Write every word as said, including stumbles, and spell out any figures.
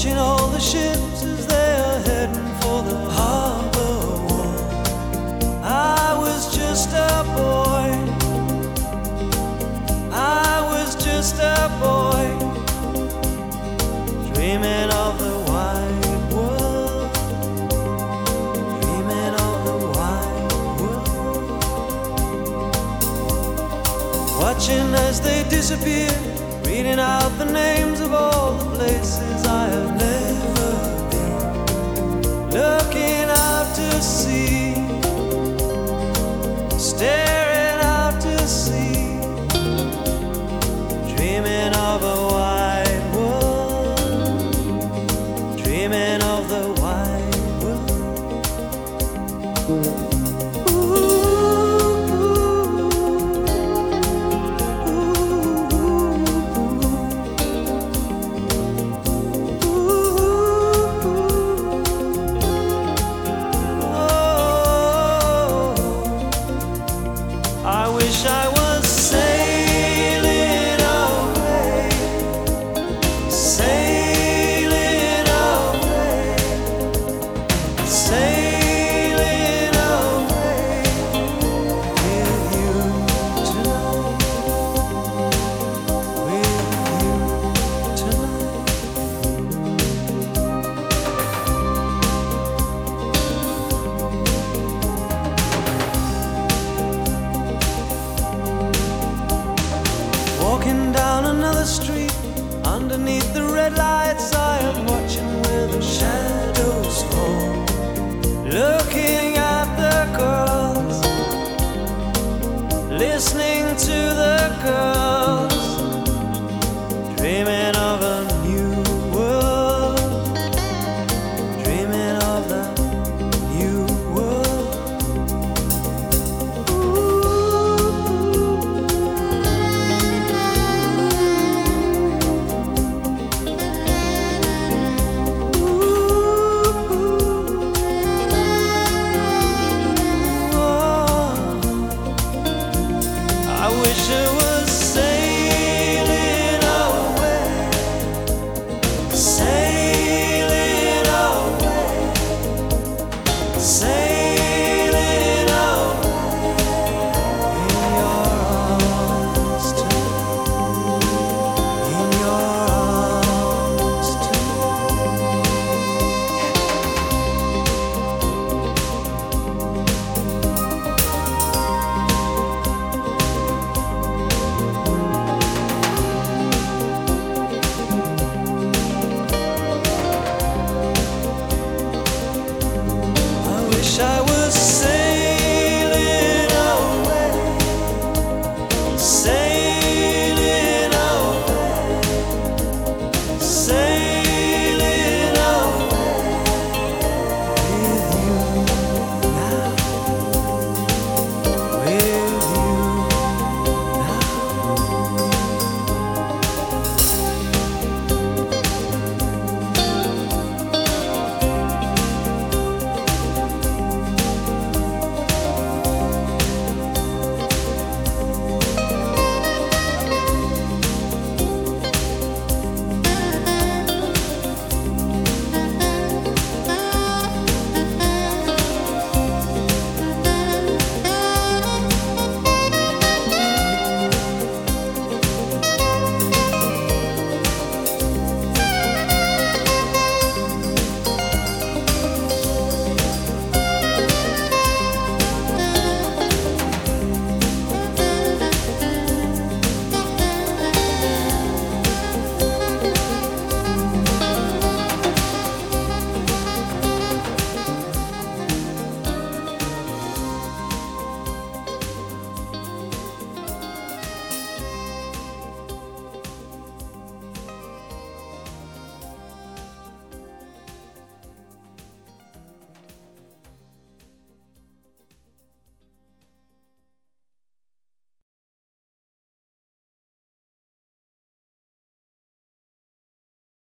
watching all the ships as they are heading for the harbor wall. I was just a boy, I was just a boy, dreaming of the wide world, dreaming of the wide world. Watching as they disappear, reading out the names of all the places I have never been, looking out to sea, staring out to sea, dreaming of a wide world, dreaming of the wide world. I wish I was sailing away, sailing away, sailing away with you tonight, with you tonight. Walking down another street, underneath the red lights, I am watching where the shadows fall, looking at the girls, listening to the girls, dreaming of a new world, dreaming of the new world. I wish it was sailing away, sailing away, sailing away in your arms tonight, in your arms I wish I was sailing away, sailing